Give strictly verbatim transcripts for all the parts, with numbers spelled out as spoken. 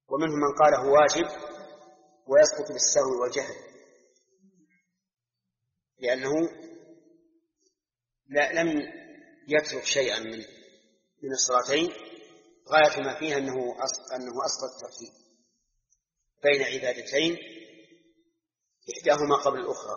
ومنهم من قاله واجب ويسقط بالسهو والجهل، لأنه لا لم يترك شيئا من من الصلاتين غاية ما فيها أنه أنه أسقط الترتيب بين عبادتين إحداهما قبل الأخرى.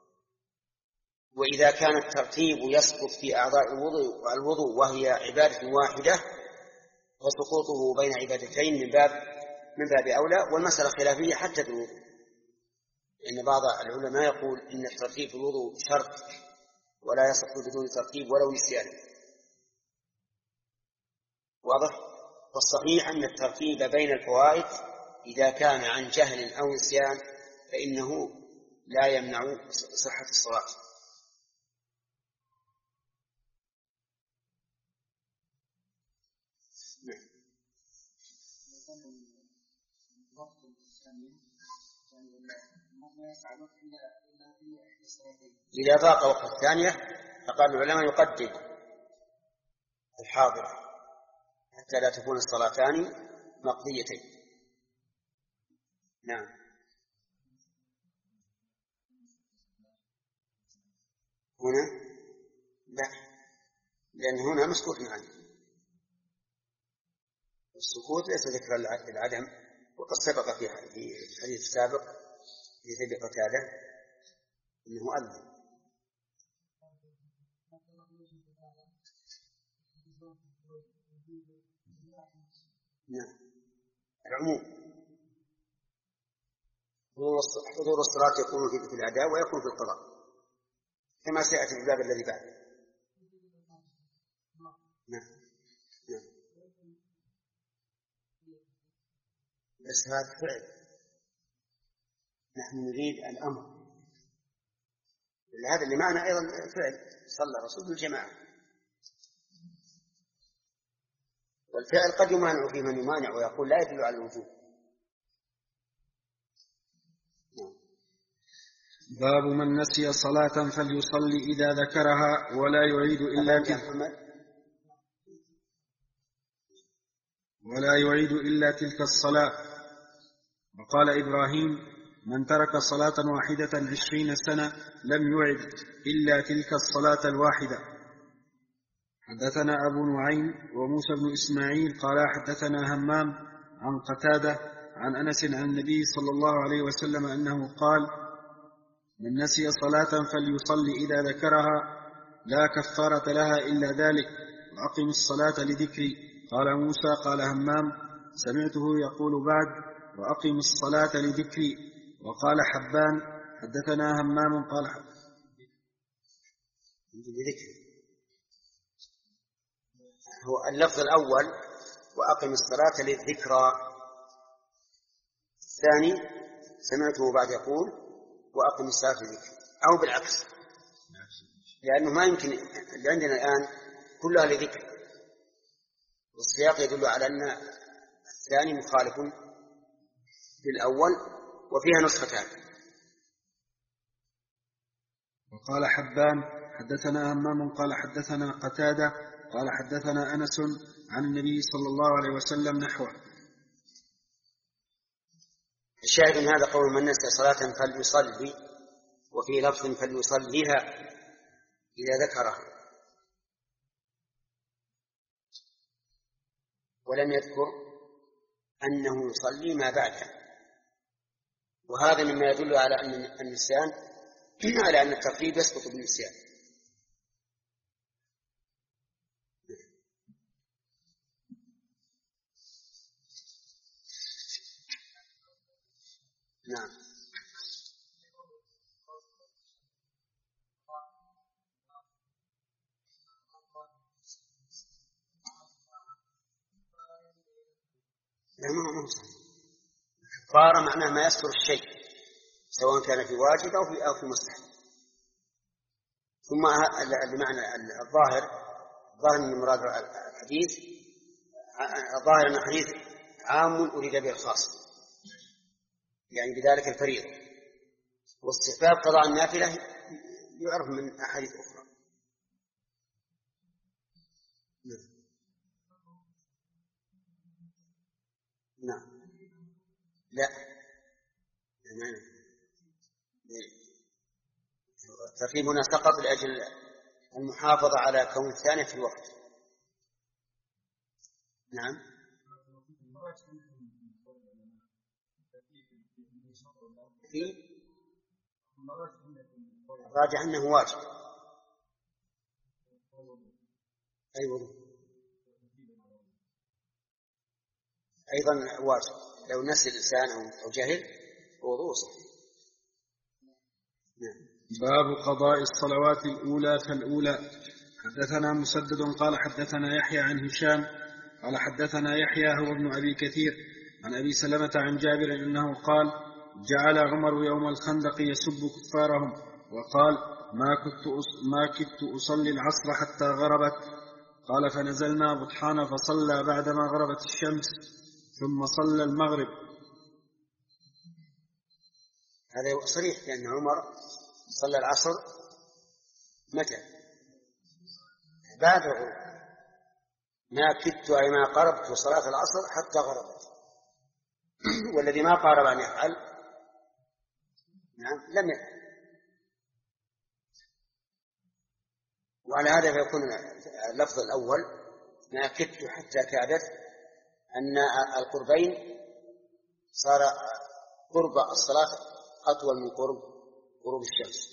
وإذا كان الترتيب يسقط في أعضاء الوضوء الوضوء وهي عبادة واحدة فسقوطه بين عبادتين من باب من باب أولى، والمسألة خلافية حتى في الوضوء، لأن بعض العلماء يقول إن الترتيب في الوضوء شرط ولا يسقط بدون ترتيب ولو نسيان. واضح؟ والصحيح أن الترتيب بين الفوائد إذا كان عن جهل أو نسيان فإنه لا يمنع صحة الصلاة. إذا ضاق وقت الثانية فقال العلماء يقدم الحاضر حتى لا تكون الصلاتان مقضيتين. نعم. هنا لا، لأن هنا مسكوت عنه، السكوت ليس ذكر العدم، وقد سبق في الحديث السابق في ذي قتادة أنه أذن. نعم. العموم حضور الصلاة يكون في الأداء ويكون في القضاء كما سيأتي في الباب الذي بعده. نعم. نعم. بس هذا فعل، نحن نريد الأمر، هذا اللي معنا أيضا فعل، صلى رسول الجماعة، والفعل قد يمانع في من يمانع ويقول لا يدل على الوجوب. باب من نسي صلاة فليصلي إذا ذكرها ولا يعيد إلا تلك ولا يعيد إلا تلك الصلاة. وقال إبراهيم من ترك صلاة واحدة عشرين سنة لم يعد إلا تلك الصلاة الواحدة. حدثنا أبو نعيم وموسى بن إسماعيل قال حدثنا همام عن قتادة عن أنس عن النبي صلى الله عليه وسلم أنه قال من نسي صلاة فليصلي إذا ذكرها لا كفارة لها إلا ذلك وأقم الصلاة لذكري. قال موسى قال همام سمعته يقول بعد وأقم الصلاة لذكري. وقال حبان حدثنا همام قال لذكري، هو اللفظ الأول وأقم الصلاة للذكرى، الثاني سمعته بعد يقول وأقم الصلاة لذكري، أو بالعكس، لأنه ما يمكن اللي عندنا الآن كلها لذكر، والسياق يدل على أن الثاني مخالف للأول وفيها نسختان. وقال حبان حدثنا همام قال حدثنا قتادة قال حدثنا أنس عن النبي صلى الله عليه وسلم نحوه. الشاهد من هذا قول من نسي صلاة فليصلي، وفي لفظ فليصليها إذا ذكرها، ولم يذكر أنه يصلي ما بعدها، وهذا مما يدل على أن النسيان على أن التقليد يسقط بالنسيان. نعم. لا ما هو صحيح. كفارة معناه ما يستر الشيء سواء كان في واجب أو في أو في مستحب. ثم المعنى الظاهر ظاهر من مراد الحديث، الظاهر أن الحديث عام أريد به الخاص، يعني بذلك الفريضة، واستحباب قضاء النافلة يعرف من أحاديث أخرى. نعم. نعم. لا، الترتيب هنا سقط لأجل المحافظة على كون الثاني في الوقت. نعم. في الراجع أنه واجب. أيوة. أيضا واجب لو نسي الإنسان أو جهل وضوء صحيح. نعم. باب قضاء الصلوات الأولى فالأولى. حدثنا مسدد قال حدثنا يحيى عن هشام قال حدثنا يحيى هو ابن أبي كثير عن أبي سلمة عن جابر أنه قال جعل عمر يوم الخندق يسب كفارهم وقال ما كنت ما كنت أصلي العصر حتى غربت. قال فنزلنا بطحان فصلى بعدما غربت الشمس ثم صلى المغرب. هذا صريح لأن عمر صلى العصر متى؟ بعد الغروب. ما كدت أي ما قربت صلاة العصر حتى غربت. والذي ما قارب أن يفعل نعم لم يفعل. وعلى هذا فيكون اللفظ الأول ما كدت حتى كادت أن القربين صار قرب الصلاة أطول من قرب غروب الشمس.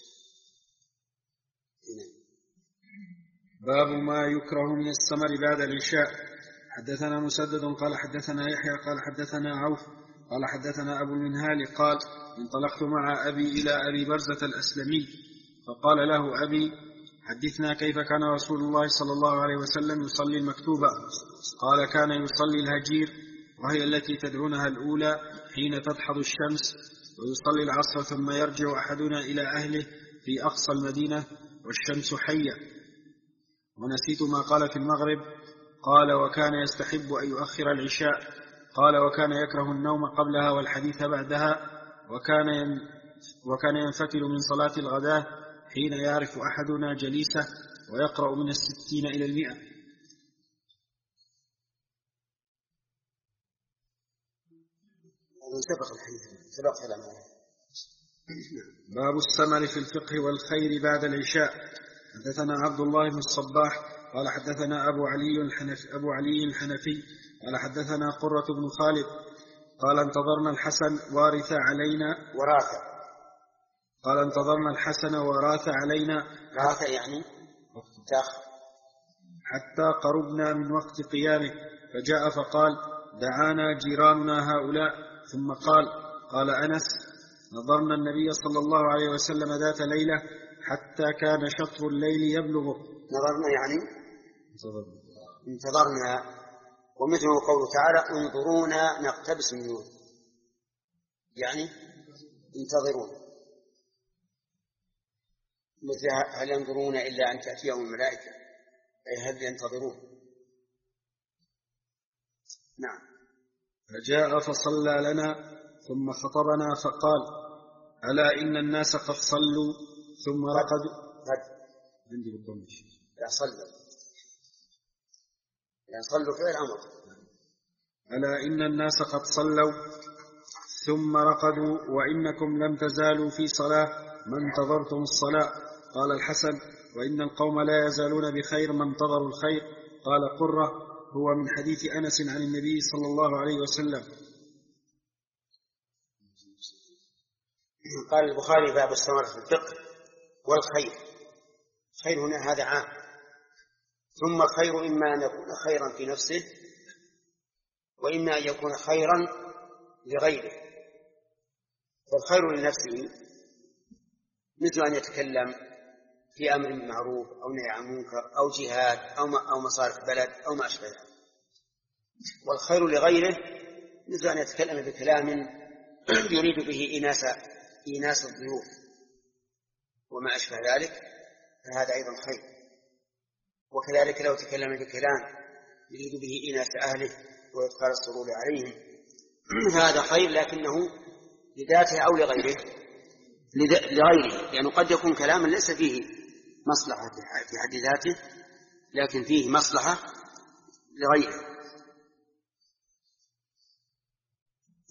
باب ما يكره من السمر بعد العشاء. حدثنا مسدد قال حدثنا يحيى قال حدثنا عوف قال حدثنا أبو المنهال قال انطلقت مع أبي إلى أبي برزة الأسلمي فقال له أبي حدثنا كيف كان رسول الله صلى الله عليه وسلم يصلي المكتوبة. قال كان يصلي الهجير وهي التي تدعونها الأولى حين تدحض الشمس ويصلي العصر ثم يرجع أحدنا إلى أهله في أقصى المدينة والشمس حية. ونسيت ما قال في المغرب. قال وكان يستحب أن يؤخر العشاء. قال وكان يكره النوم قبلها والحديث بعدها. وكان وكان ينفتل من صلاة الغداة حين يعرف أحدنا جليسه ويقرأ من الستين إلى المئة. سبق الحديث سبق الأمر. باب السمر في الفقه والخير بعد العشاء. حدثنا عبد الله بن الصباح قال حدثنا أبو علي الحنفي, أبو علي الحنفي قال حدثنا قرة بن خالد قال انتظرنا الحسن وارث علينا وراث قال انتظرنا الحسن وراث علينا راث يعني تأخر حتى قربنا من وقت قيامه فجاء فقال دعانا جيراننا هؤلاء ثم قال قال أنس نظرنا النبي صلى الله عليه وسلم ذات ليلة حتى كان شطر الليل يبلغه. نظرنا يعني انتظرنا ومثله قوله تعالى انظرونا نقتبس من نور يعني انتظرون. مثل هل ينظرون إلا أن تأتيهم الملائكة أي هل ينتظرون. نعم. فجاء فصلى لنا ثم خطبنا فقال ألا إن الناس قد صلوا ثم رقدوا. عندي بالضمش لا صلوا لا صلوا فعل أمر. ألا إن الناس قد صلوا ثم رقدوا وإنكم لم تزالوا في صلاة ما انتظرتم الصلاة. قال الحسن وإن القوم لا يزالون بخير ما انتظروا الخير. قال قرة هو من حديث أنس عن النبي صلى الله عليه وسلم. قال البخاري باب السمر في الفقه والخير. خير هنا هذا عام. ثم الخير إما أن يكون خيرا في نفسه وإما أن يكون خيرا لغيره. فالخير لنفسه مثل أن يتكلم في أمر معروف أو نهي عن منكر أو جهاد أو مصالح بلد أو ما أشبه ذلك. والخير لغيره مثل أن يتكلم بكلام يريد به إناس إيناس الضيوف وما أشبه ذلك فهذا أيضا خير. وكذلك لو تكلم بكلام يريد به إيناس أهله وإدخال السرور عليهم فهذا خير لكنه لذاته أو لغيره لغيره لأنه قد يكون كلاما ليس فيه مصلحة في حد ذاته لكن فيه مصلحة لغيره.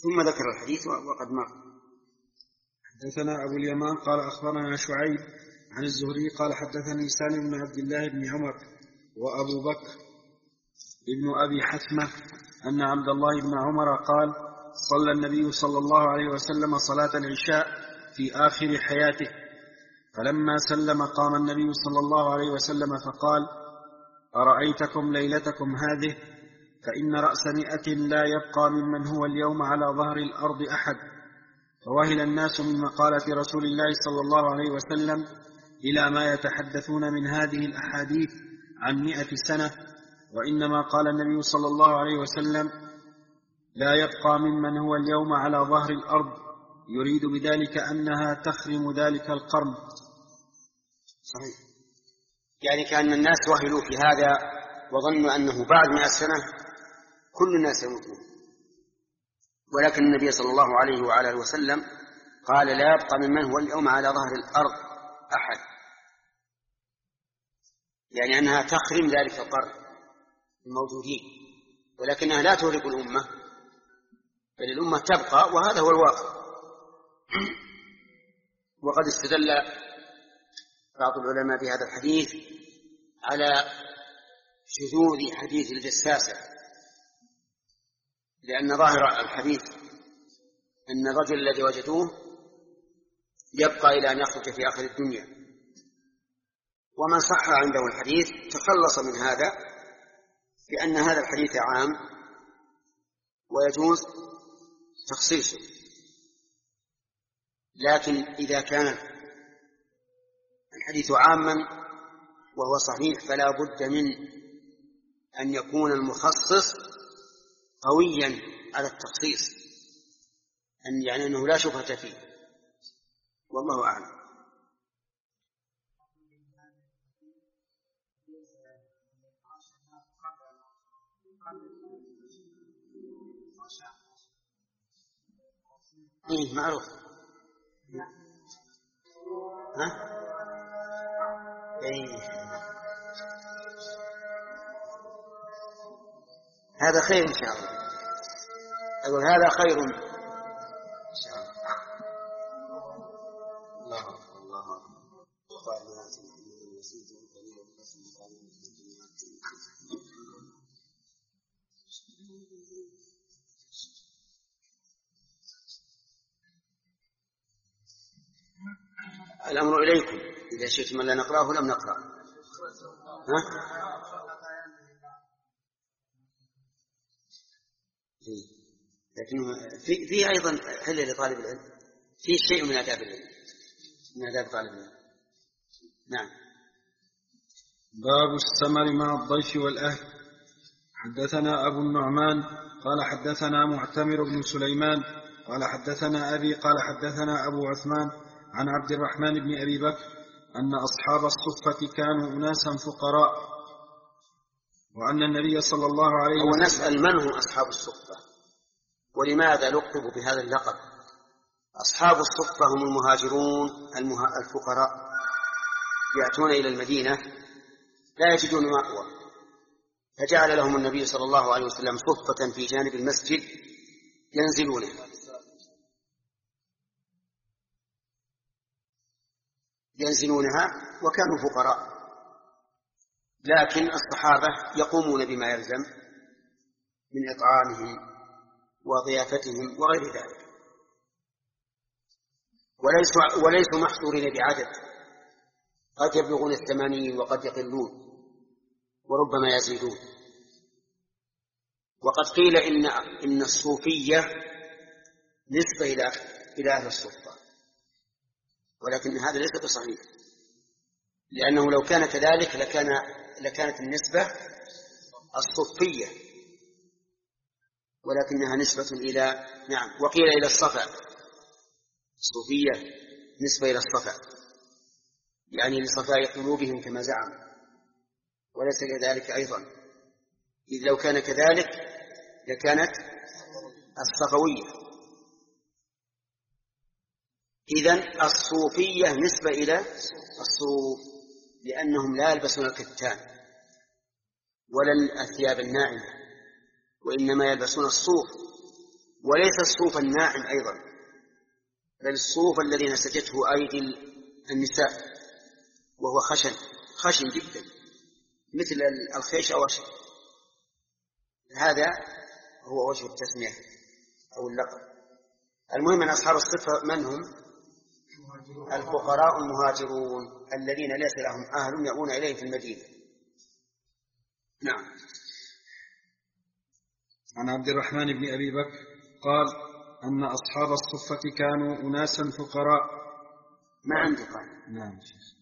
ثم ذكر الحديث وقد مر. حدثنا أبو اليمان قال أخبرنا شعيب عن الزهري قال حدثني سالم بن عبد الله بن عمر وأبو بكر ابن أبي حتمة أن عبد الله بن عمر قال صلى النبي صلى الله عليه وسلم صلاة العشاء في آخر حياته، فلما سلم قام النبي صلى الله عليه وسلم فقال أرأيتكم ليلتكم هذه فإن رأس مئة لا يبقى ممن هو اليوم على ظهر الأرض أحد. فوهل الناس من مقالة رسول الله صلى الله عليه وسلم إلى ما يتحدثون من هذه الأحاديث عن مئة سنة، وإنما قال النبي صلى الله عليه وسلم لا يبقى ممن هو اليوم على ظهر الأرض، يريد بذلك أنها تخرم ذلك القرن. صحيح، يعني كأن الناس وهلوا في هذا وظنوا أنه بعد مئة سنة كل الناس يموتون، ولكن النبي صلى الله عليه وعلى وسلم قال لا يبقى ممن هو اليوم على ظهر الأرض أحد، يعني أنها تخرم ذلك القرن الموجودين، ولكنها لا تهلك الأمة، بل الأمة تبقى، وهذا هو الواقع. وقد استدل بعض العلماء بهذا الحديث على شذوذ حديث الجساسة، لأن ظاهر الحديث أن الرجل الذي وجدوه يبقى إلى أن يخرج في آخر الدنيا، ومن صح عنده الحديث تخلص من هذا بأن هذا الحديث عام ويجوز تخصيصه. لكن إذا كان الحديث عاما وهو صحيح فلا بد من أن يكون المخصص قويا على التخصيص، أن يعني أنه لا شبهة فيه، والله أعلم. إيه معروف. ها؟ إيه. هذا خير إن شاء الله، أقول هذا خير إن شاء الله. الله الله الأمر إليكم، إذا شئتم أن لا نقرأه لم نقرأ. ها؟ لكن في في أيضا حل لطالب العلم، في شيء من آداب العلم، من آداب طالب العلم. نعم. باب السمر مع الضيف والأهل. حدثنا أبو النعمان قال حدثنا معتمر بن سليمان قال حدثنا أبي قال حدثنا أبو عثمان عن عبد الرحمن بن أبي بكر أن أصحاب الصفة كانوا أناسا فقراء، وأن النبي صلى الله عليه وسلم. ونسأل من هم أصحاب الصفة ولماذا لقبوا بهذا اللقب؟ أصحاب الصفة هم المهاجرون الفقراء، يأتون إلى المدينة لا يجدون مأوى، فجعل لهم النبي صلى الله عليه وسلم صفة في جانب المسجد ينزلونها ينزلونها وكانوا فقراء، لكن الصحابة يقومون بما يلزم من إطعامهم وضيافتهم وغير ذلك، وليسوا, وليسوا محصورين بعدد، قد يبلغون الثمانين وقد يقلون وربما يزيدون. وقد قيل إن, إن الصوفية نسبة إلى, إلى أهل الصفة، ولكن هذا ليس بصحيح، لأنه لو كان كذلك لكان لكانت النسبة الصفية، ولكنها نسبة إلى نعم وقيل إلى الصفا، الصوفية نسبة إلى الصفا، يعني لصفاء قلوبهم كما زعم، وليس كذلك أيضا، إذ لو كان كذلك لكانت الصفوية. إذن الصوفية نسبة إلى الصوف، لأنهم لا يلبسون الكتان ولا الثياب الناعمة، وإنما يلبسون الصوف، وليس الصوف الناعم أيضا، بل الصوف الذي نسجته أيدي النساء، وهو خشن خشن جدا مثل الخيش أو الشيء. هذا هو وجه التسمية أو اللقب. المهم أن أصحاب الصفة من هم؟ الفقراء المهاجرون الذين ليس لهم أهل يأوون إليه في المدينة. نعم. عن عبد الرحمن بن أبي بكر قال أن أصحاب الصفة كانوا أناسا فقراء. ما عندي قال. نعم.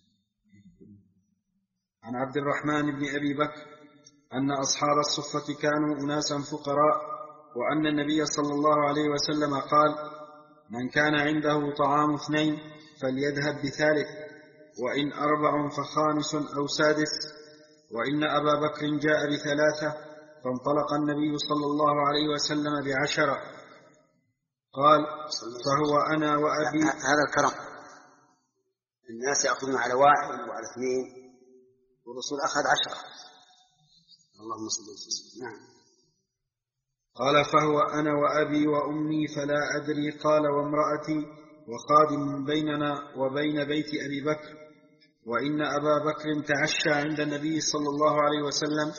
عن عبد الرحمن بن أبي بكر أن أصحاب الصفة كانوا أناسا فقراء، وأن النبي صلى الله عليه وسلم قال: من كان عنده طعام اثنين فليذهب بثالث، وإن أربع فخامس أو سادس، وإن أبا بكر جاء بثلاثة فانطلق النبي صلى الله عليه وسلم بعشرة. قال: فهو أنا وأبي. هذا الكرم، الناس يأخذون على واحد وعلى اثنين، والرسول أخذ عشرة. اللهم صل وسلم. نعم. قال: فهو أنا وأبي وأمي فلا أدري. قال: وامرأتي وخادم بيننا وبين بيت أبي بكر. وإن أبا بكر تعشى عند النبي صلى الله عليه وسلم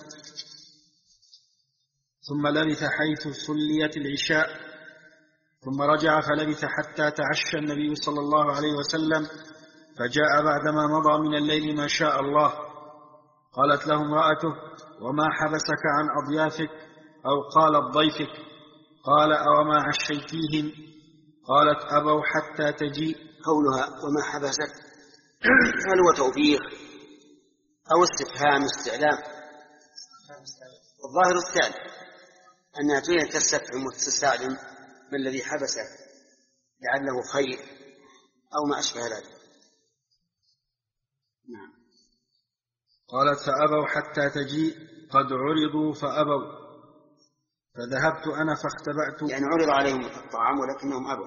ثم لبث حيث صليت العشاء، ثم رجع فلبث حتى تعشى النبي صلى الله عليه وسلم، فجاء بعدما مضى من الليل ما شاء الله. قالت له امرأته: وما حبسك عن أضيافك؟ أو قالت ضيفك؟ قال: أوما عشيتيهم؟ قالت: أبوا حتى تجيء. قولها وما حبسك هل هو توبيخ أو استفهام استعلام؟ الظاهر الثاني، أنها تريد تستفهم وتستعلم ما الذي حبسه لعله خير أو ما أشبه ذلك. نعم. قالت: فأبوا حتى تجيء، قد عرضوا فأبوا، فذهبت أنا فاختبأت. يعني عرض عليهم الطعام ولكنهم أبوا.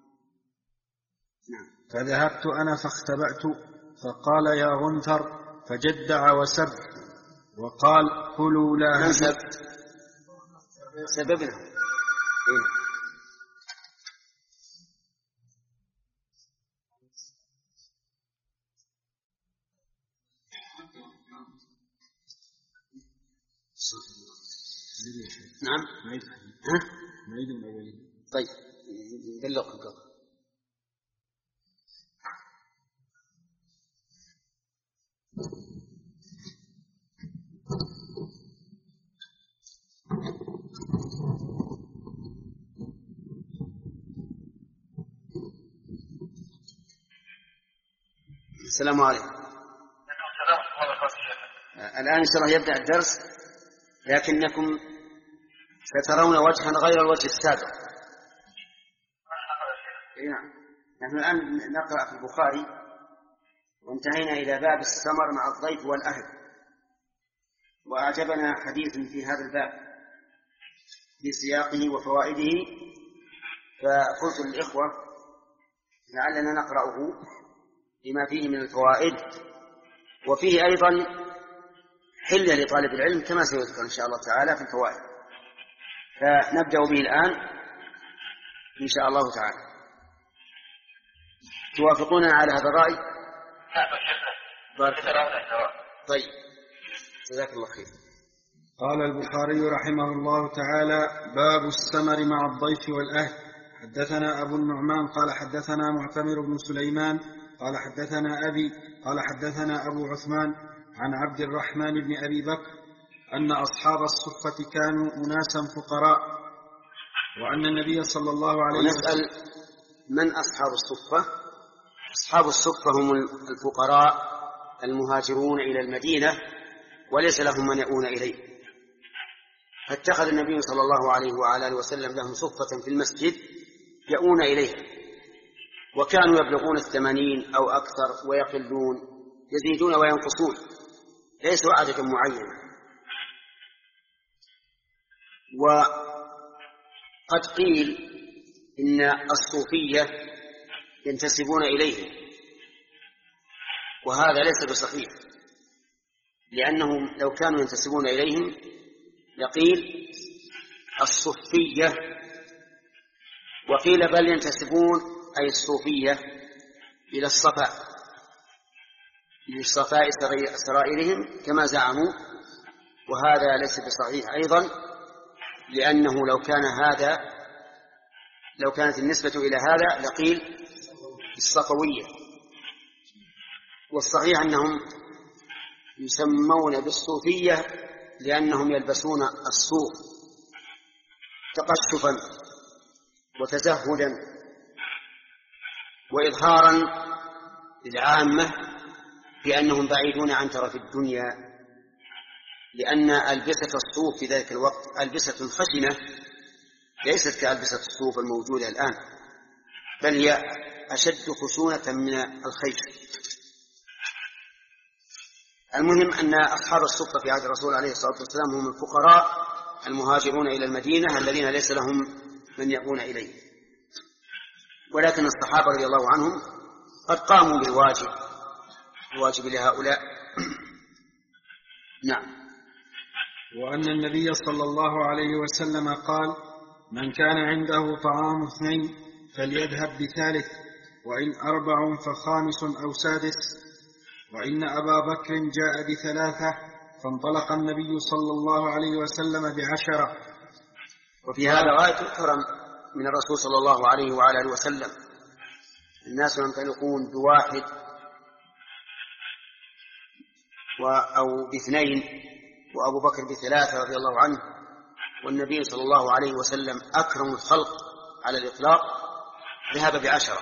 نعم. فذهبت أنا فاختبأت، فقال: يا غنثر، فجدع وسب وقال: كلوا لا نسب سببنا. إيه؟ نعم. ها؟ طيب بلغ القضاء. السلام عليكم. الآن إن شاء الله يبدأ الدرس، لكنكم سترون وجها غير الوجه السابق. نعم. نحن الآن نقرأ في البخاري وانتهينا إلى باب السمر مع الضيف والأهل، وأعجبنا حديث في هذا الباب في سياقه وفوائده، فقلت للإخوة لعلنا نقرأه لما فيه من الفوائد، وفيه أيضا حلة لطالب العلم كما سيذكر إن شاء الله تعالى في الفوائد. فنبدأ به الآن إن شاء الله تعالى. توافقون على هذا الرأي؟ طيب جزاك الله خير. قال البخاري رحمه الله تعالى: باب السمر مع الضيف والأهل. حدثنا أبو النعمان قال حدثنا معتمر بن سليمان قال حدثنا أبي قال حدثنا أبو عثمان عن عبد الرحمن بن أبي بكر أن أصحاب الصفة كانوا أناسا فقراء، وأن النبي صلى الله عليه وسلم. ونسأل من أصحاب الصفة؟ أصحاب الصفة هم الفقراء المهاجرون إلى المدينة وليس لهم من يؤون إليه، فاتخذ النبي صلى الله عليه وعلى آله وسلم لهم صفة في المسجد يؤون إليها، وكانوا يبلغون الثمانين أو أكثر ويقلون، يزيدون وينقصون، ليسوا عددا معينا. وقد قيل إن الصوفية ينتسبون إليه، وهذا ليس بصحيح، لأنهم لو كانوا ينتسبون إليهم لقيل الصفية وقيل بل ينتسبون أي الصوفية إلى الصفاء للصفاء سرائرهم كما زعموا، وهذا ليس بصحيح أيضا، لأنه لو كان هذا لو كانت النسبة إلى هذا لقيل الصفوية، والصحيح أنهم يسمون بالصوفية لأنهم يلبسون الصوف تقشفا وتزهدا وإظهارا للعامة بأنهم بعيدون عن ترف الدنيا، لأن ألبسة الصوف في ذلك الوقت ألبسة خشنة ليست كألبسة الصوف الموجودة الآن، بل هي أشد خشونة من الخيش. المهم أن أصحاب الصفة في عهد الرسول عليه الصلاة والسلام هم الفقراء المهاجرون إلى المدينة الذين ليس لهم من يأوون إليه، ولكن الصحابة رضي الله عنهم قد قاموا بالواجب الواجب لهؤلاء. نعم. وأن النبي صلى الله عليه وسلم قال: من كان عنده طعام اثنين فليذهب بثالث، وإن أربع فخامس أو سادس. وإن أبا بكر جاء بثلاثة فانطلق النبي صلى الله عليه وسلم بعشرة. وفي هذا غاية الكرم من الرسول صلى الله عليه وعلى آله وسلم. الناس ينطلقون بواحد أو باثنين، وأبو بكر بثلاثة رضي الله عنه، والنبي صلى الله عليه وسلم أكرم الخلق على الإطلاق ذهب بعشرة.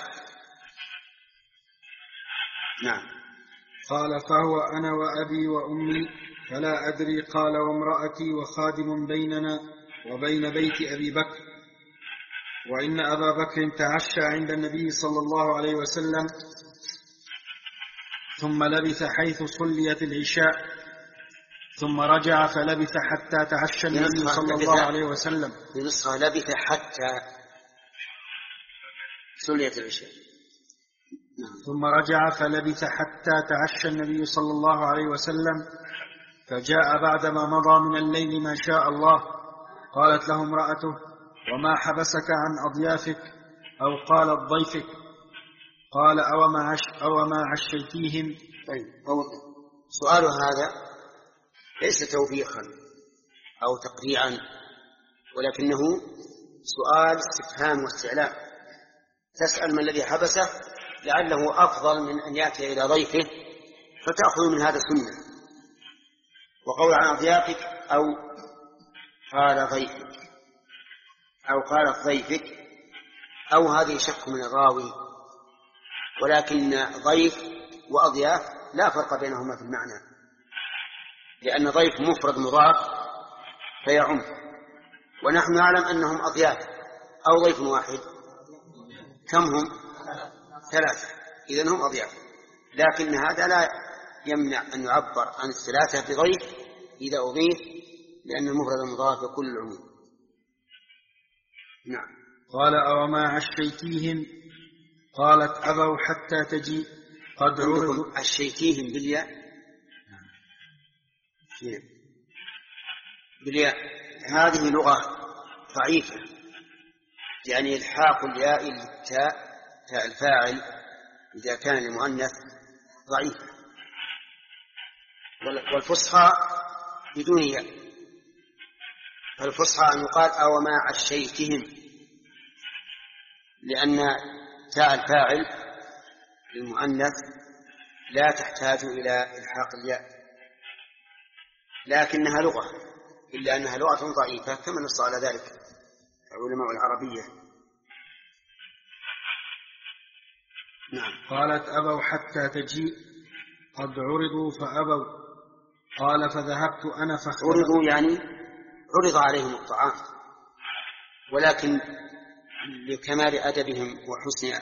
نعم. قال: فهو أنا وأبي وأمي فلا أدري. قال: وامرأتي وخادم بيننا وبين بيت أبي بكر. وإن أبا بكر تعشى عند النبي صلى الله عليه وسلم ثم لبث حيث صليت العشاء، ثم رجع فلبث حتى تعشى النبي صلى الله عليه وسلم. في نصها لبث حتى صليت العشاء. ثم رجع فلبث حتى تعشى النبي صلى الله عليه وسلم، فجاء بعدما مضى من الليل ما شاء الله. قالت له امرأته: وما حبسك عن أضيافك؟ أو قالت ضيفك؟ قال: أو ما, عش أو ما عشيتيهم؟ طيب، سؤال هذا ليس توبيخا أو تقريعا، ولكنه سؤال استفهام واستعلاء. تسأل ما الذي حبسه، لعله أفضل من أن يأتي إلى ضيفه فتأخذ من هذا سنة. وقول عن أضيافك أو قال ضيفك أو قالت ضيفك أو هذه شك من الراوي، ولكن ضيف وأضياف لا فرق بينهما في المعنى، لأن ضيف مفرد مضاف فيعم، ونحن نعلم أنهم أضياف أو ضيف واحد. كم هم؟ ثلاثة، إذن هم أضياف. لكن هذا لا يمنع أن يعبر عن الثلاثة بضيف إذا أضيف، لأن المفرد المضاف يكون العموم. نعم. قال: أو ما عشيتيهم؟ قالت: أبوا حتى تجي. قد عرضوا. عشيتيهم بالياء؟ بالياء. هذه لغة ضعيفة، يعني الحاق الياء للتاء تاء الفاعل إذا كان لمؤنث ضعيفة، والفصحى بدون ياء. فالفصحى أن يقال: أو ما عشيتهم، لأن تاء الفاعل للمؤنث لا تحتاج إلى إلحاق الياء، لكنها لغة، إلا أنها لغة ضعيفة كما نص على ذلك علماء العربية. نعم. قالت: أبوا حتى تجيء. قد عرضوا فأبوا. قال: فذهبت أنا فاختبأت. عرضوا يعني عرض عليهم الطعام، ولكن لكمال أدبهم وحسن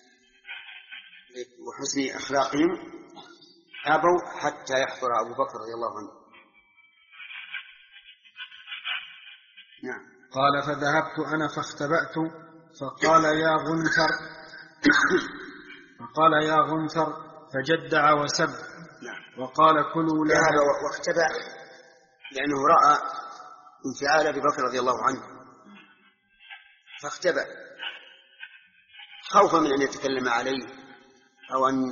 وحسن أخلاقهم أبوا حتى يحضر أبو بكر رضي الله عنه. نعم. قال: فذهبت أنا فاختبأت، فقال يا غنثر فقال يا غنثر فجدع وسب. نعم. وقال: كلوا لها. واختبأ لأنه رأى انفعال أبي بكر رضي الله عنه فاختبأ، خوفا من أن يتكلم عليه أو أن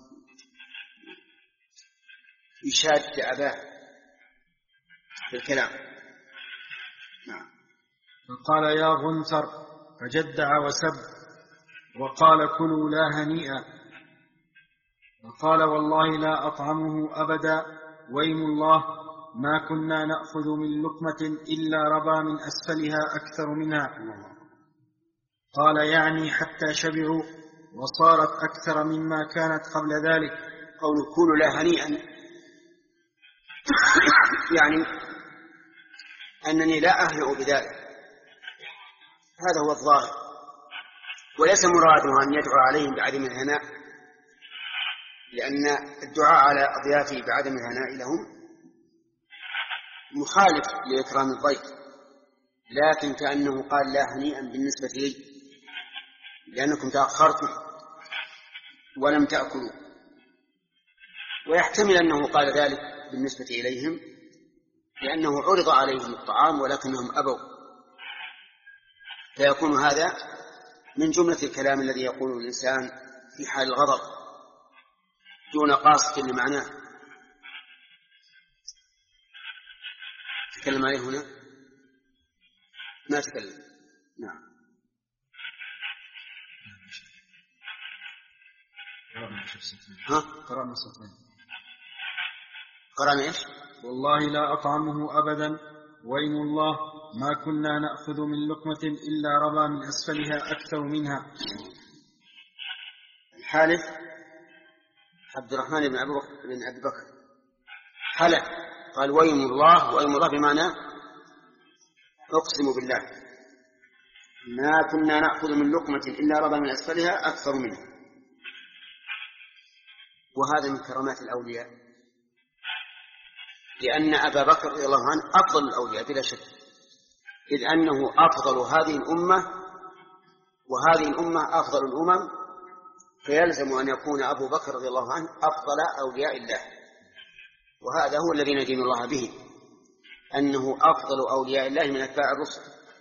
يشاد أباه بالكلام. نعم. فقال يا غنثر، فجدع وسب وقال كلوا لا هنيئا. وقال والله لا أطعمه أبدا، ويم الله ما كنا نأخذ من لقمة إلا ربا من أسفلها أكثر منها. قال يعني حتى شبعوا وصارت أكثر مما كانت قبل ذلك. قول كلوا لا هنيئا يعني أنني لا أهنأ بذلك، هذا هو الظاهر، وليس مراده أن يدعو عليهم بعدم الهناء، لأن الدعاء على أضيافه بعدم الهناء لهم مخالف لإكرام الضيف، لكن كأنه قال لا هنيئا بالنسبة لي لأنكم تأخرتم ولم تأكلوا، ويحتمل أنه قال ذلك بالنسبة إليهم لأنه عرض عليهم الطعام ولكنهم أبوا، فيكون هذا من جملة الكلام الذي يقوله الإنسان في حال الغضب دون قاصد لمعناه. تكلم عليه هنا؟ ما تكلم. نعم. ها؟ قرأنا سطرين. قرأنا إيش؟ والله لا أطعمه أبدا، وإن الله ما كنا نأخذ من لقمة إلا ربا من أسفلها أكثر منها. الحالف عبد الرحمن بن أبي بكر حلف قال ويم الله، ويم الله بمعنى أقسم بالله ما كنا نأخذ من لقمة إلا ربا من أسفلها أكثر منها. وهذا من كرامات الأولياء، لأن أبا بكر رضي الله عنه أفضل الأولياء بلا شك، إذ أنه أفضل هذه الأمة وهذه الأمة أفضل الأمم، فيلزم أن يكون أبو بكر رضي الله عنه أفضل أولياء الله، وهذا هو الذي ندين الله به، أنه أفضل أولياء الله من أتباع الرسل،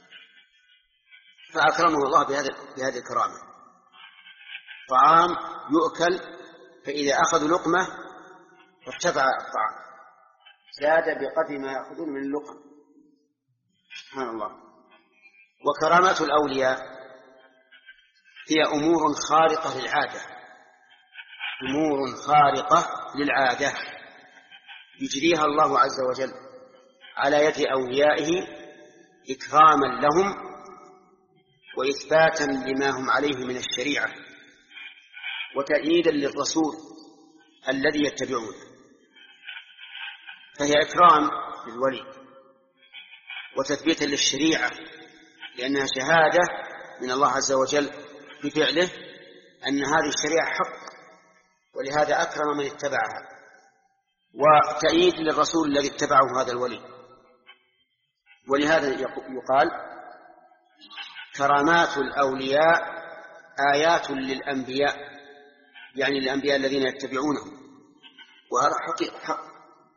فأكرمه الله بهذه الكرامة. طعام يؤكل فإذا أخذوا لقمة فارتفع الطعام، زاد بقدر ما يأخذون من اللقم. سبحان الله. وكرامات الأولياء هي أمور خارقة للعادة، أمور خارقة للعادة يجريها الله عز وجل على يد أوليائه إكراما لهم وإثباتا لما هم عليه من الشريعة وتأييدا للرسول الذي يتبعونه، فهي إكرام للولي وتثبيتا للشريعة، لأنها شهادة من الله عز وجل بفعله أن هذه الشريعة حق، ولهذا أكرم من اتبعها، وتأييد للرسول الذي اتبعه هذا الولي. ولهذا يقال كرامات الأولياء آيات للأنبياء، يعني الأنبياء الذين يتبعونهم، وهذا حقيقة حق.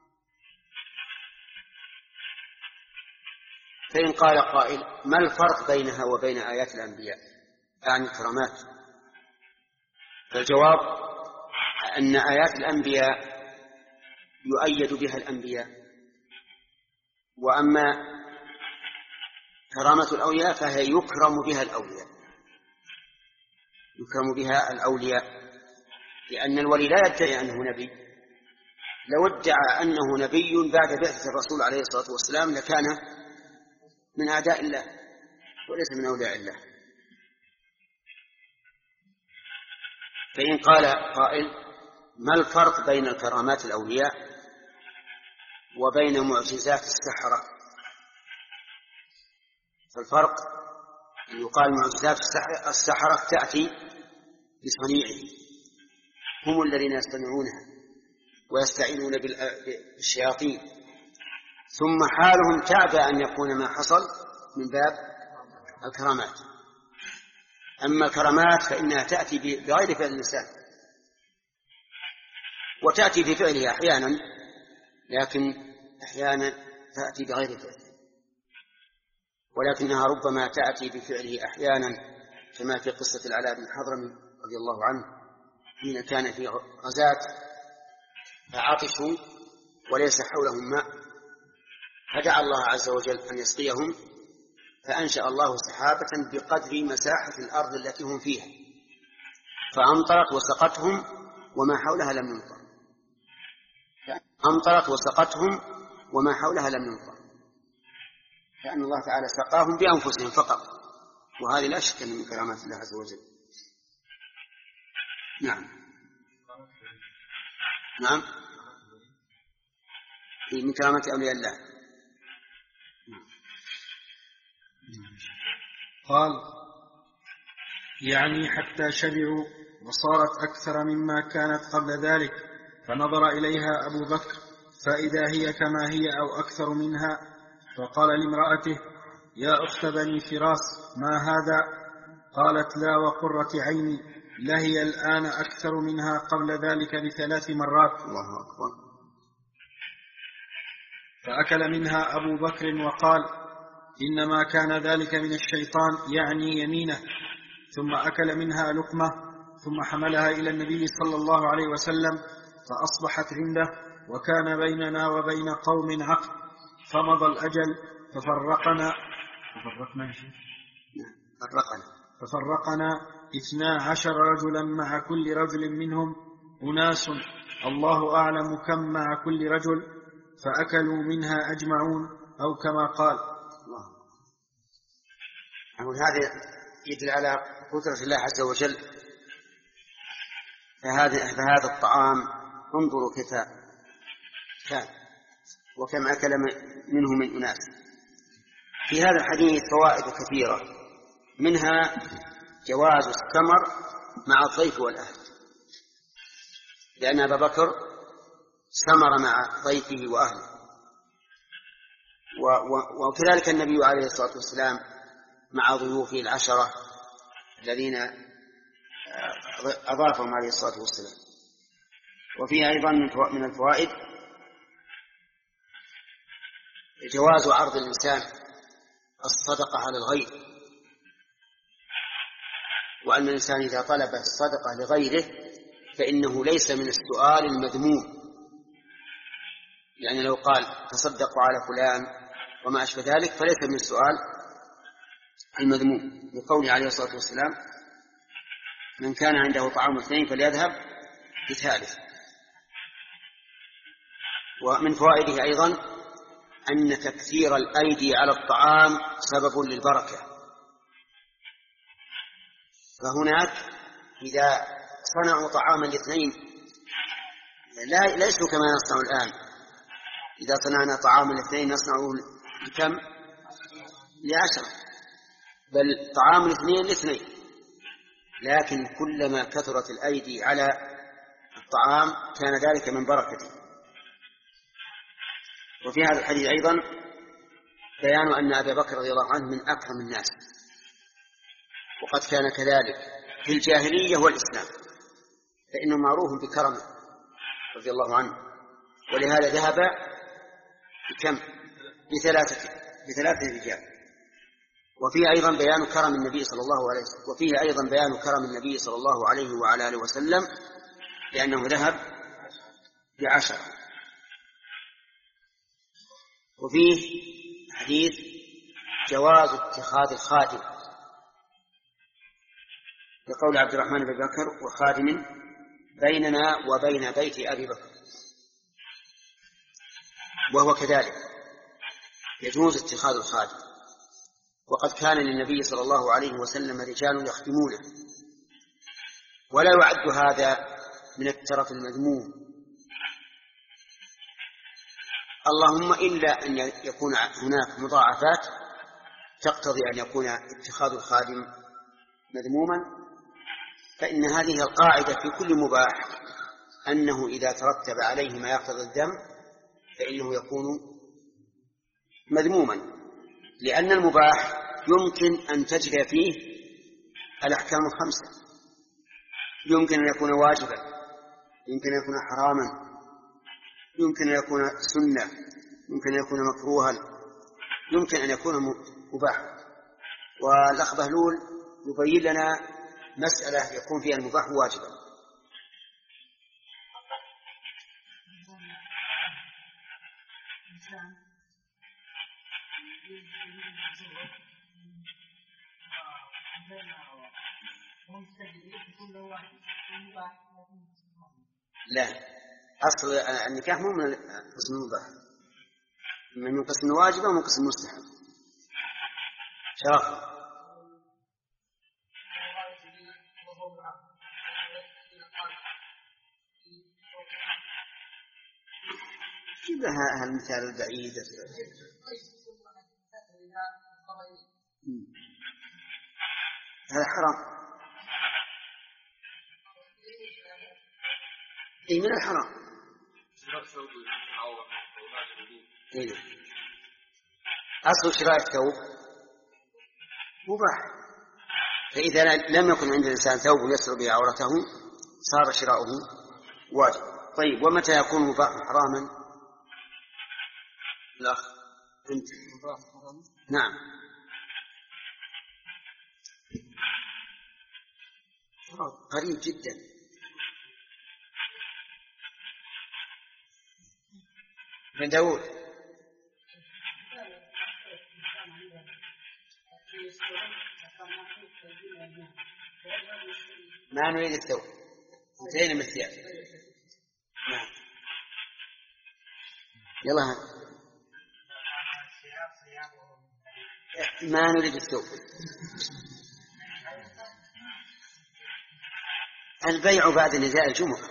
فإن قال قائل ما الفرق بينها وبين آيات الأنبياء عن الكرامات؟ فالجواب أن آيات الأنبياء يؤيد بها الأنبياء، وأما كرامة الأولياء فهي يكرم بها الأولياء، يكرم بها الأولياء، لأن الولي لا يدعي أنه نبي، لو ادعى أنه نبي بعد بعثة الرسول عليه الصلاة والسلام لكان من أعداء الله وليس من أولياء الله. فإن قال قائل ما الفرق بين الكرامات الأولياء وبين معجزات السحرة؟ فالفرق أن يقال معجزات السحرة تأتي بصنيعه، هم الذين يستمعونها ويستعينون بالشياطين، ثم حالهم تعدى أن يكون ما حصل من باب الكرامات. أما الكرامات فإنها تأتي بغير فعل الإنسان، وتأتي بفعله أحيانا، لكن أحيانا تأتي بغير فعله، ولكنها ربما تأتي بفعله أحيانا كما في قصة العلاء بن حضرمي رضي الله عنه حين كان في غزاة فعطشوا وليس حولهم ماء، فدعا الله عز وجل أن يسقيهم، فأنشأ الله سحابة بقدر مساحة الأرض التي هم فيها، فأمطرت وسقتهم وما حولها لم يمطر. أمطرت وسقتهم وما حولها لم يمطر، لأن الله تعالى سقاهم بأنفسهم فقط، وهذه لا شك من كرامات الله عز وجل. نعم نعم من كرامات أولياء الله. قال يعني حتى شبعوا وصارت أكثر مما كانت قبل ذلك، فنظر إليها أبو بكر فإذا هي كما هي أو أكثر منها، فقال لامرأته يا أخت بني فراس ما هذا؟ قالت لا وقرة عيني، لهي الآن أكثر منها قبل ذلك بثلاث مرات. الله أكبر. فأكل منها أبو بكر وقال إنما كان ذلك من الشيطان، يعني يمينه، ثم أكل منها لقمة ثم حملها إلى النبي صلى الله عليه وسلم فأصبحت عنده، وكان بيننا وبين قوم عقد، فمضى الأجل ففرقنا ففرقنا فرقنا ففرقنا اثنا عشر رجلا، مع كل رجل منهم أناس الله أعلم كم مع كل رجل، فأكلوا منها أجمعون أو كما قال. الله. هذا يدل على قدرة الله عز وجل. فهذا, فهذا الطعام انظروا كيف كان وكم أكل منه من أناس. في هذا الحديث فوائد كثيرة، منها جواز السمر مع الضيف والأهل، لأن أبا بكر سمر مع ضيفه وأهله، وكذلك النبي عليه الصلاة والسلام مع ضيوفه العشرة الذين أضافهم عليه الصلاة والسلام. وفيها أيضا من الفوائد جواز عرض الإنسان الصدقة على الغير، وأن الإنسان إذا طلب الصدقة لغيره فإنه ليس من السؤال المذموم، يعني لو قال تصدقوا على فلان وما أشبه ذلك فليس من السؤال المذموم، لقوله عليه الصلاة والسلام من كان عنده طعام اثنين فليذهب بثالث. ومن فوائده أيضا أن تكثير الأيدي على الطعام سبب للبركة، فهناك إذا صنعوا طعاما لاثنين لا ليسوا كما نصنع الآن، إذا صنعنا طعاما لاثنين نصنعه لكم؟ لعشرة، بل طعام الاثنين لاثنين، لكن كلما كثرت الأيدي على الطعام كان ذلك من بركته. وفي هذا الحديث أيضا بيان أن أبا بكر رضي الله عنه من أكرم الناس، وقد كان كذلك في الجاهلية والإسلام، فإنه معروف بكرمه رضي الله عنه، ولهذا ذهب بكم؟ بثلاثة بثلاثة رجال. وفيه أيضا بيان كرم النبي صلى الله عليه وسلم وفيه أيضا بيان كرم النبي صلى الله عليه وعلى آله وسلم لأنه ذهب بعشرة. وفيه حديث جواز اتخاذ الخادم، لقول عبد الرحمن بن بكر وخادم بيننا وبين بيت أبي بكر، وهو كذلك يجوز اتخاذ الخادم. وقد كان للنبي صلى الله عليه وسلم رجال يخدمونه، ولا يعد هذا من الترف المذموم، اللهم إلا أن يكون هناك مضاعفات تقتضي أن يكون اتخاذ الخادم مذموما، فإن هذه القاعدة في كل مباح أنه إذا ترتب عليه ما يقتضي الذم فإنه يكون مذموما، لأن المباح يمكن أن تجري فيه الأحكام الخمسة، يمكن أن يكون واجبا، يمكن أن يكون حراما، يمكن أن يكون سنة، يمكن أن يكون مكروها، يمكن أن يكون مباحا. والأخ بهلول يبين لنا مسألة يكون فيها المباح واجبا. لا، أصل النكاح مو من قسم المباح، من قسم الواجب ومن قسم المستحب. شرف جيب لها المثال البعيد. هذا حرام، اي من الحرام. إيه؟ أصل شراء الثوب مباح، فإذا لم يكن عند الإنسان ثوب يستر به عورته صار شراؤه واجب. طيب، ومتى يكون مباح حراما؟ الأخ أنت. نعم، قريب جدا. من داود ما نريد الثوب، انتهينا من الثياب. نعم، يلا ما نريد الثوب. البيع بعد نداء الجمعة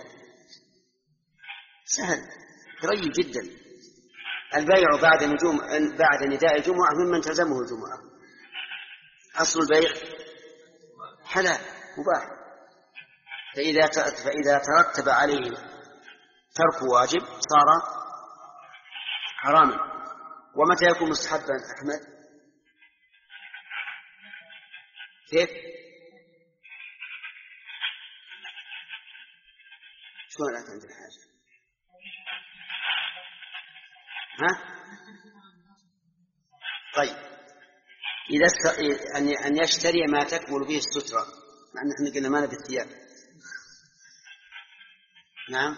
سهل قريب جدا. البيع بعد نجوم بعد نداء الجمعة ممن تلزمه الجمعة. أصل البيع حلال مباح، فإذا فإذا ترتب عليه ترك واجب صار حراما. ومتى يكون مستحبا أحمد؟ كيف؟ شلون لا عندنا حاجة؟ ها؟ طيب، إذا است... أن يشتري ما تكمل به السترة، مع أن احنا قلنا ما نبي الثياب. نعم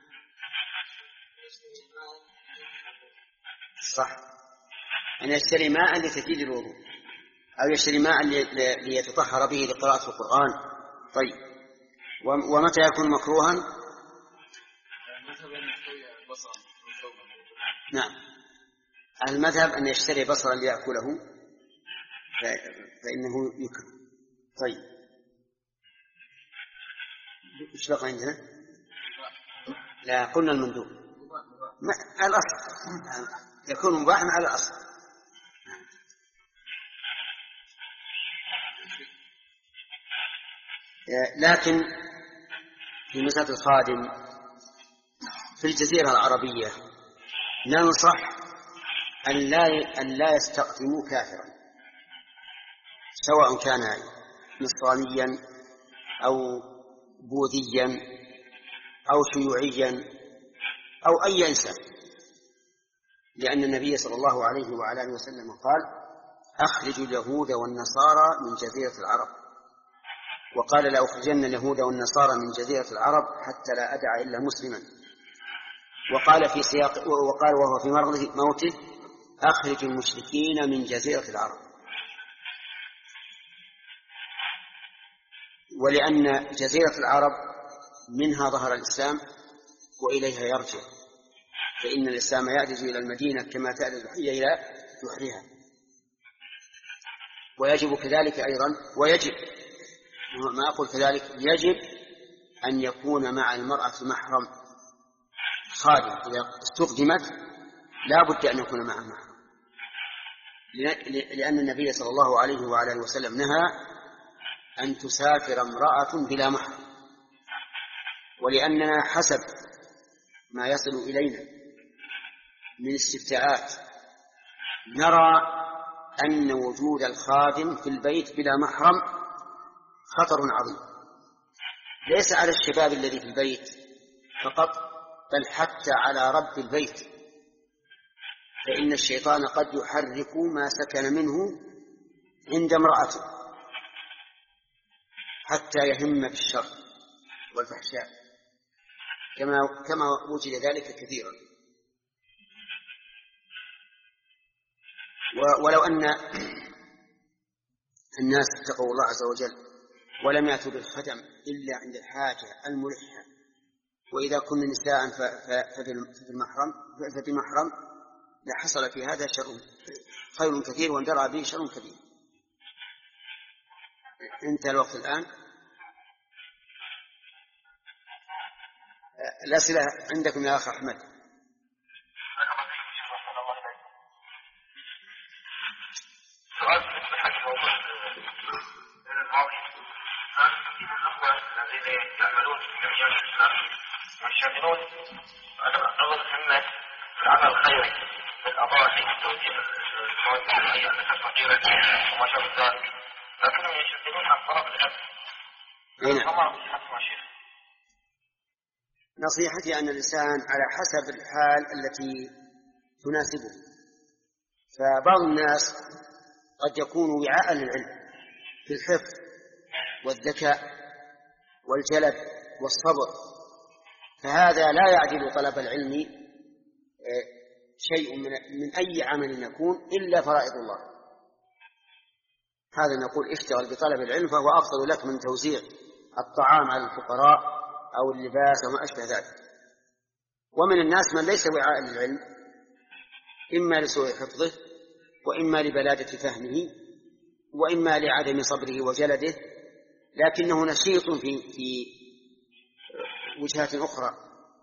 صح، أن يشتري ماء لتجديد الوضوء، أو يشتري ماء ليتطهر به لقراءة القرآن. طيب، ومتى يكون مكروها؟ نعم، المذهب أن يشتري بصرا ليأكله فإنه يكره. طيب، إيش بقى عندنا؟ لا، قلنا المندوب. الأصل يكون مباحا على الأصل. لكن في مسألة الخادم في الجزيرة العربية ننصح أن لا أن لا يستقدموا كافرا، سواء كان نصرانيا أو بوذيا أو شيوعيا أو أي إنسان، لأن النبي صلى الله عليه وعلى آله وسلم قال: أخرجوا اليهود والنصارى من جزيرة العرب، وقال: لأخرجن اليهود والنصارى من جزيرة العرب حتى لا أدع إلا مسلما. وقال في سياق وقال وهو في مرض موته: أخرج المشركين من جزيرة العرب. ولأن جزيرة العرب منها ظهر الإسلام وإليها يرجع، فإن الإسلام يعجز إلى المدينة كما تعجز الحية إلى جحرها. ويجب كذلك أيضا، ويجب ما أقول كذلك يجب أن يكون مع المرأة محرم خادم. إذا استخدمت لا بد أن يكون معها محرم، لأن النبي صلى الله عليه وعلى آله وسلم نهى أن تسافر امرأة بلا محرم. ولأننا حسب ما يصل إلينا من استفتاءات نرى أن وجود الخادم في البيت بلا محرم خطر عظيم، ليس على الشباب الذي في البيت فقط، بل حتى على رب البيت، فإن الشيطان قد يحرك ما سكن منه عند امرأته. حتى يهم بالشر والفحشاء، كما كما وجد ذلك كثيرا. ولو أن الناس اتقوا الله عز وجل ولم يأتوا بالخدم إلا عند الحاجة الملحة، وإذا كن نساء ففي المحرم ففي محرم لحصل في هذا شر خير كثير واندرى به شر كبير. انتهى الوقت الآن. الأسئلة عندكم يا أخ أحمد. سؤال بالنسبة حق موضوع الماضي، في الأخوة الذين يعملون في مجال الإسلام والشاملون أول همة في العمل الخيري بالأضاحي وتوزيع المواد الحية التي فقيرة وما شابه ذلك، لكنهم يشددون عن طلب العلم. نصيحتي أن الإنسان على حسب الحال التي تناسبه، فبعض الناس قد يكون وعاء للعلم في الحفظ والذكاء والجلد والصبر، فهذا لا يعدل طلب العلم شيء من أي عمل يكون إلا فرائض الله. هذا نقول اشتغل بطلب العلم فهو أفضل لك من توزيع الطعام على الفقراء أو اللباس وما أشبه ذلك. ومن الناس من ليس وعاء للعلم إما لسوء حفظه وإما لبلادة فهمه وإما لعدم صبره وجلده، لكنه نشيط في في وجهات أخرى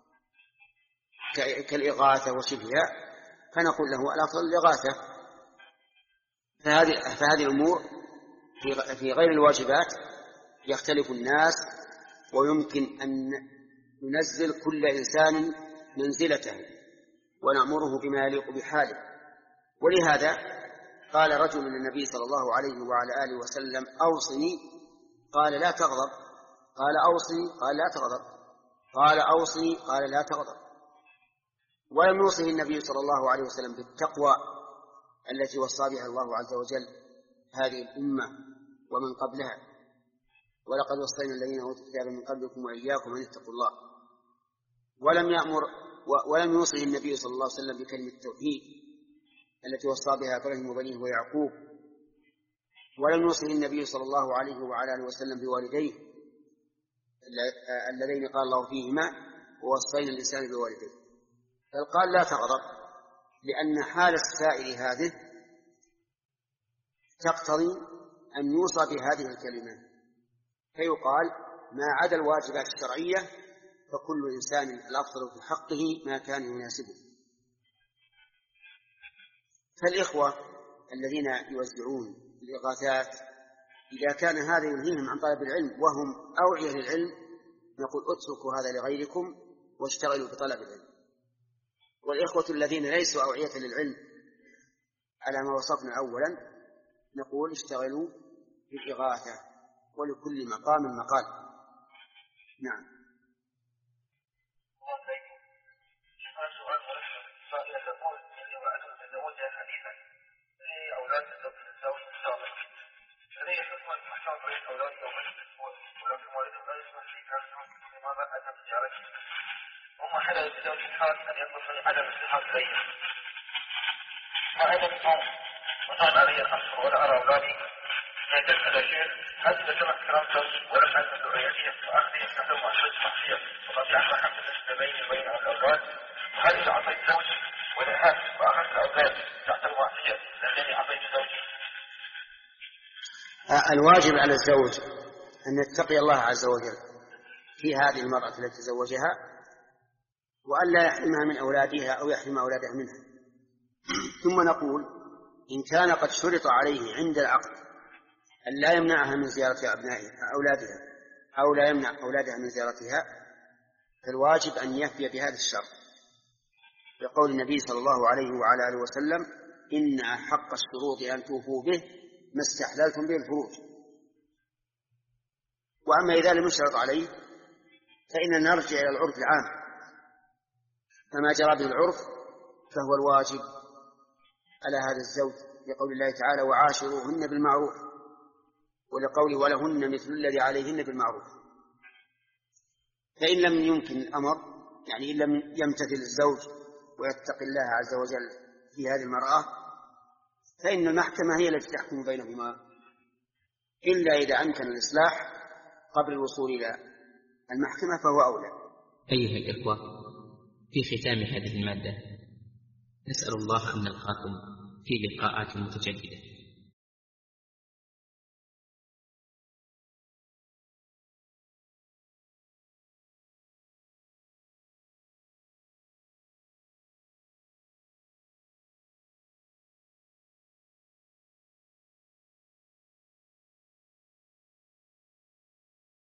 كالإغاثة وشبهها، فنقول له الأفضل الإغاثة. فهذه فهذه الأمور في غير الواجبات يختلف الناس، ويمكن أن ننزل كل إنسان منزلته ونأمره بما يليق بحاله. ولهذا قال رجل للنبي صلى الله عليه وعلى آله وسلم: أوصني. قال: لا تغضب. قال: أوصني. قال: لا تغضب. قال: أوصني. قال: لا تغضب. ولم يوصه النبي صلى الله عليه وسلم بالتقوى التي وصى بها الله عز وجل هذه الأمة ومن قبلها: ولقد وصينا الذين أوتوا الكتاب من قبلكم وإياكم أن اتقوا الله. ولم يأمر ولم يوصه النبي صلى الله عليه وسلم بكلمة التوحيد التي وصى بها إبراهيم وبنيه ويعقوب. ولم يوصه النبي صلى الله عليه وعلى آله وسلم بوالديه الذين قال الله فيهما: ووصينا الإنسان بوالديه. بل قال: لا تغضب، لأن حال السائل هذه تقتضي أن يوصى بهذه الكلمات، فيقال: ما عدا الواجبات الشرعية فكل إنسان الأفضل في حقه ما كان يناسبه. فالإخوة الذين يوزعون الإغاثات إذا كان هذا ينهيهم عن طلب العلم وهم أوعية للعلم نقول: اتركوا هذا لغيركم واشتغلوا بطلب العلم. والإخوة الذين ليسوا أوعية للعلم على ما وصفنا أولا نقول: اشتغلوا بالإغاثة، ولكل مقام مقال. نعم. أولاد الزوج السابق لدي حكم محكمة بريد أولاد زوجة ولكن والدهم لا يسمح لي كاسم لماذا أتى بزيارته. هم حلل بزوج الحال أن يطلب مني عدم الذهاب إليه، وأيضا هم وصعب علي الأمر ولا أرى أولادي يدل على شيء. هل إذا كما احترمتهم ولم أنزل ذريتهم وأخذي أنهم أشد معصية وقد يعمل حمد بالنسبة بيني وبين الأولاد؟ وهل إذا أعطيت زوجي ونهات وأخذت الأولاد تحت المعصية الذي أعطيت زوجي؟ الواجب على الزوج أن يتقي الله عز وجل في هذه المرأة التي تزوجها، وأن لا يحرمها من أولادها أو يحرم أولادها منها. ثم نقول: إن كان قد شرط عليه عند العقد أن لا يمنعها من زيارة أبنائها أولادها أو لا يمنع أولادها من زيارتها، فالواجب أن يفي بهذا الشرط، بقول النبي صلى الله عليه وعلى آله وسلم: إن أحق الشروط أن توفوا به ما استحللتم به الفروج. وأما إذا لم يشترط عليه فإننا نرجع إلى العرف العام، فما جرى به العرف فهو الواجب على هذا الزوج، لقول الله تعالى: وعاشروهن بالمعروف. ولقوله ولهن مثل الذي عليهن بالمعروف. فإن لم يمكن الأمر، يعني إن لم يمتثل الزوج ويتقي الله عز وجل في هذه المرأة، فإن المحكمة هي التي تحكم بينهما، إلا إذا أمكن الإصلاح قبل الوصول إلى المحكمة فهو أولى. أيها الإخوة، في ختام هذه المادة نسأل الله أن نلقاكم في لقاءات متجددة.